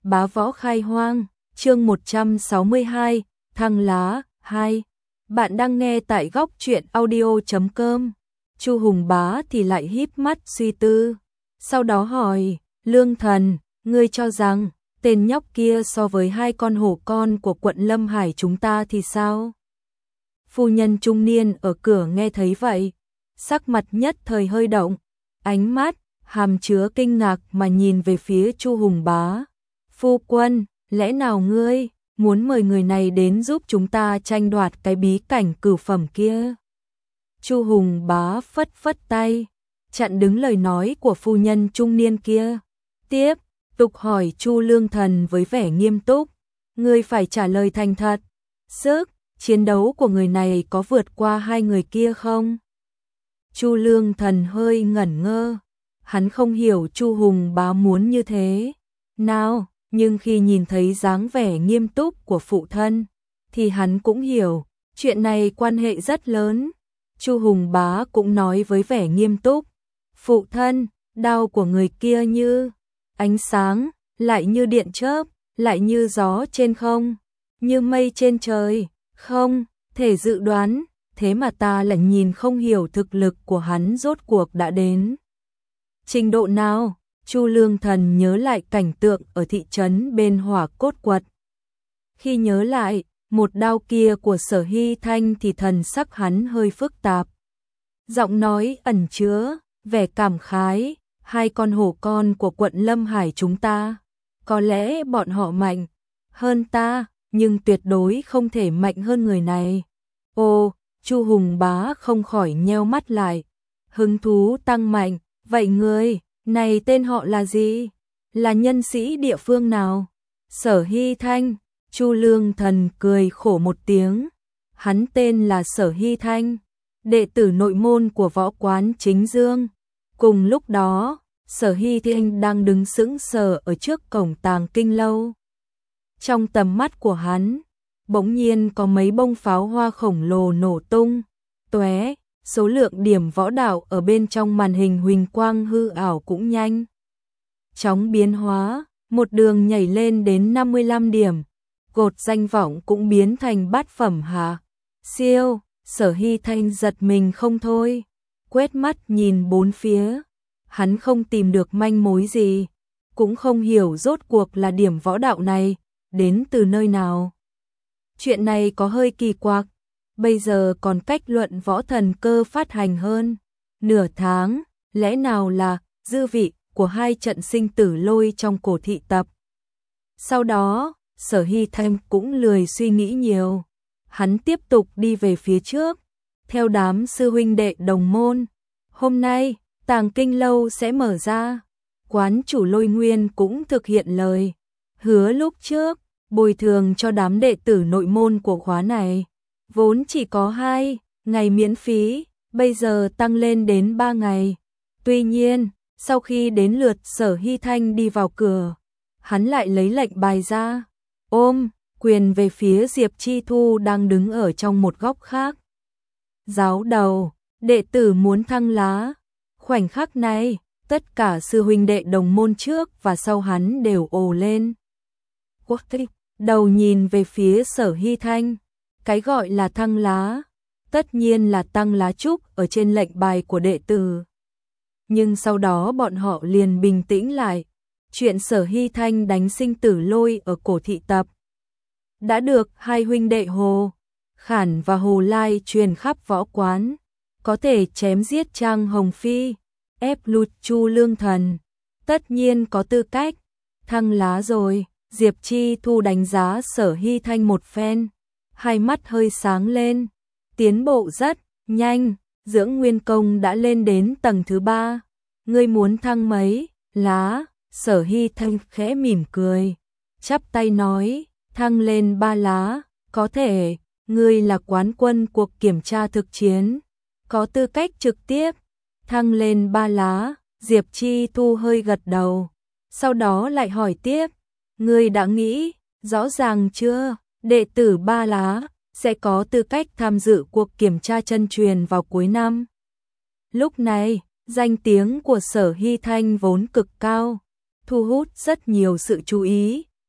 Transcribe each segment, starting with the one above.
Bá Võ Khai Hoang, chương 162, Thăng Lá 2. Bạn đang nghe tại góc truyện audio.com. Chu Hùng Bá thì lại híp mắt suy tư, sau đó hỏi, Lương Thần, ngươi cho rằng tên nhóc kia so với hai con hổ con của quận Lâm Hải chúng ta thì sao? Phu nhân trung niên ở cửa nghe thấy vậy, sắc mặt nhất thời hơi động, ánh mắt hàm chứa kinh ngạc mà nhìn về phía Chu Hùng Bá. Phu quân, lẽ nào ngươi muốn mời người này đến giúp chúng ta tranh đoạt cái bí cảnh cửu phẩm kia? Chu Hùng Bá phất phất tay, chặn đứng lời nói của phu nhân trung niên kia. Tiếp tục hỏi Chu Lương Thần với vẻ nghiêm túc, ngươi phải trả lời thành thật. Sức chiến đấu của người này có vượt qua hai người kia không? Chu Lương Thần hơi ngẩn ngơ, hắn không hiểu Chu Hùng Bá muốn như thế nào, nhưng khi nhìn thấy dáng vẻ nghiêm túc của phụ thân, thì hắn cũng hiểu, chuyện này quan hệ rất lớn. Chu Hùng Bá cũng nói với vẻ nghiêm túc, phụ thân, đao của người kia như ánh sáng, lại như điện chớp, lại như gió trên không, như mây trên trời, không thể dự đoán, thế mà ta lại nhìn không hiểu thực lực của hắn rốt cuộc đã đến trình độ nào. Chu Lương Thần nhớ lại cảnh tượng ở thị trấn bên Hỏa Cốt Quật. Khi nhớ lại một đao kia của Sở Hy Thanh thì thần sắc hắn hơi phức tạp. Giọng nói ẩn chứa vẻ cảm khái, hai con hổ con của quận Lâm Hải chúng ta, có lẽ bọn họ mạnh hơn ta, nhưng tuyệt đối không thể mạnh hơn người này. Ô, Chu Hùng Bá không khỏi nheo mắt lại, hứng thú tăng mạnh, vậy ngươi này tên họ là gì? Là nhân sĩ địa phương nào? Sở Hy Thanh. Chu Lương Thần cười khổ một tiếng. Hắn tên là Sở Hy Thanh, đệ tử nội môn của võ quán Chính Dương. Cùng lúc đó, Sở Hy Thanh đang đứng sững sờ ở trước cổng Tàng Kinh Lâu. Trong tầm mắt của hắn, bỗng nhiên có mấy bông pháo hoa khổng lồ nổ tung, tóe. Số lượng điểm võ đạo ở bên trong màn hình huỳnh quang hư ảo cũng nhanh chóng biến hóa, một đường nhảy lên đến 55 điểm, cột danh vọng cũng biến thành bát phẩm hạ siêu. Sở Hy Thanh giật mình không thôi, quét mắt nhìn bốn phía, hắn không tìm được manh mối gì, cũng không hiểu rốt cuộc là điểm võ đạo này đến từ nơi nào. Chuyện này có hơi kỳ quặc. Bây giờ còn cách luận võ thần cơ phát hành hơn nửa tháng, lẽ nào là dư vị của hai trận sinh tử lôi trong cổ thị tập. Sau đó, Sở Hy Thanh cũng lười suy nghĩ nhiều, hắn tiếp tục đi về phía trước, theo đám sư huynh đệ đồng môn. Hôm nay, Tàng Kinh Lâu sẽ mở ra, quán chủ Lôi Nguyên cũng thực hiện lời hứa lúc trước, bồi thường cho đám đệ tử nội môn của khóa này. Vốn chỉ có 2 ngày miễn phí, bây giờ tăng lên đến 3 ngày. Tuy nhiên, sau khi đến lượt Sở Hy Thanh đi vào cửa, hắn lại lấy lệnh bài ra, ôm quyền về phía Diệp Chi Thu đang đứng ở trong một góc khác. Giáo đầu, đệ tử muốn thăng lá. Khoảnh khắc này, tất cả sư huynh đệ đồng môn trước và sau hắn đều ồ lên. Đầu nhìn về phía Sở Hy Thanh. Cái gọi là thăng lá, tất nhiên là tăng lá trúc ở trên lệnh bài của đệ tử. Nhưng sau đó bọn họ liền bình tĩnh lại. Chuyện Sở Hy Thanh đánh sinh tử lôi ở cổ thị tập đã được hai huynh đệ Hồ Khản và Hồ Lai truyền khắp võ quán, có thể chém giết Trang Hồng Phi, ép lùt Chu Lương Thần, tất nhiên có tư cách thăng lá rồi. Diệp Chi Thu đánh giá Sở Hy Thanh một phen, hai mắt hơi sáng lên, tiến bộ rất nhanh, dưỡng nguyên công đã lên đến tầng thứ 3. Ngươi muốn thăng mấy lá? Sở Hy Thanh khẽ mỉm cười, chắp tay nói, thăng lên 3 lá, có thể. Ngươi là quán quân cuộc kiểm tra thực chiến, có tư cách trực tiếp thăng lên 3 lá. Diệp Chi Thu hơi gật đầu, sau đó lại hỏi tiếp, ngươi đã nghĩ rõ ràng chưa? Đệ tử 3 lá sẽ có tư cách tham dự cuộc kiểm tra chân truyền vào cuối năm. Lúc này, danh tiếng của Sở Hy Thanh vốn cực cao, thu hút rất nhiều sự chú ý,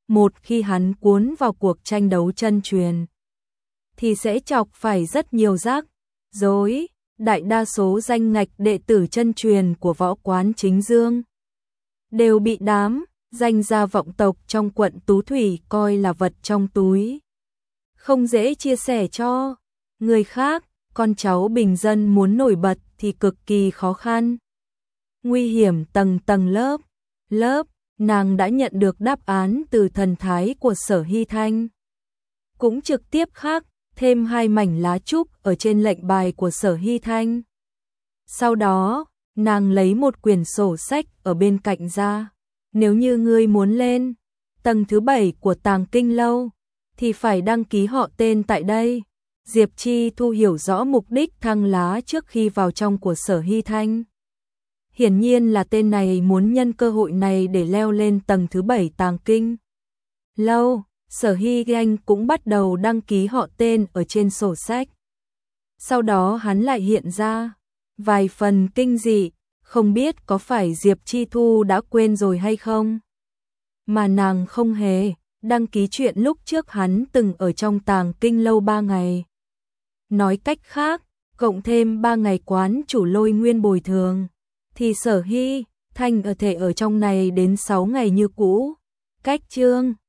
một khi hắn cuốn vào cuộc tranh đấu chân truyền, thì sẽ chọc phải rất nhiều rắc rối. Đại đa số danh ngạch đệ tử chân truyền của võ quán Chính Dương đều bị đám danh gia vọng tộc trong quận Tú Thủy coi là vật trong túi, không dễ chia sẻ cho người khác. Con cháu bình dân muốn nổi bật thì cực kỳ khó khăn. Nguy hiểm tầng tầng lớp, nàng đã nhận được đáp án từ thần thái của Sở Hy Thanh. Cũng trực tiếp khắc thêm 2 mảnh lá trúc ở trên lệnh bài của Sở Hy Thanh. Sau đó, nàng lấy một quyển sổ sách ở bên cạnh ra. Nếu như ngươi muốn lên tầng thứ 7 của Tàng Kinh Lâu, thì phải đăng ký họ tên tại đây. Diệp Chi Thu hiểu rõ mục đích thăng lá trước khi vào trong của Sở Hy Thanh. Hiển nhiên là tên này muốn nhân cơ hội này để leo lên tầng thứ 7 Tàng Kinh Lâu. Sở Hy Thanh cũng bắt đầu đăng ký họ tên ở trên sổ sách. Sau đó hắn lại hiện ra vài phần kinh dị, không biết có phải Diệp Chi Thu đã quên rồi hay không. Mà nàng không hề đăng ký chuyện lúc trước hắn từng ở trong Tàng Kinh Lâu 3 ngày. Nói cách khác, cộng thêm 3 ngày quán chủ Lôi Nguyên bồi thường, thì Sở Hy Thanh ở thể ở trong này đến 6 ngày như cũ. Cách chương